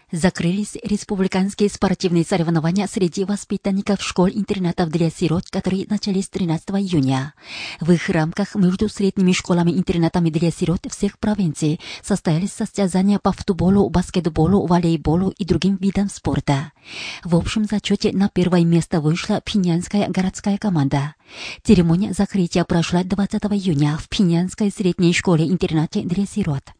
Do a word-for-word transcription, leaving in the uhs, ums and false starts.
Закрылись республиканские спортивные соревнования среди воспитанников школ-интернатов для сирот, которые начались тринадцатого июня. В их рамках между средними школами-интернатами для сирот всех провинций состоялись состязания по футболу, баскетболу, волейболу и другим видам спорта. В общем зачете на первое место вышла пинянская городская команда. Церемония закрытия прошла двадцатого июня в Пинянской средней школе-интернате для сирот.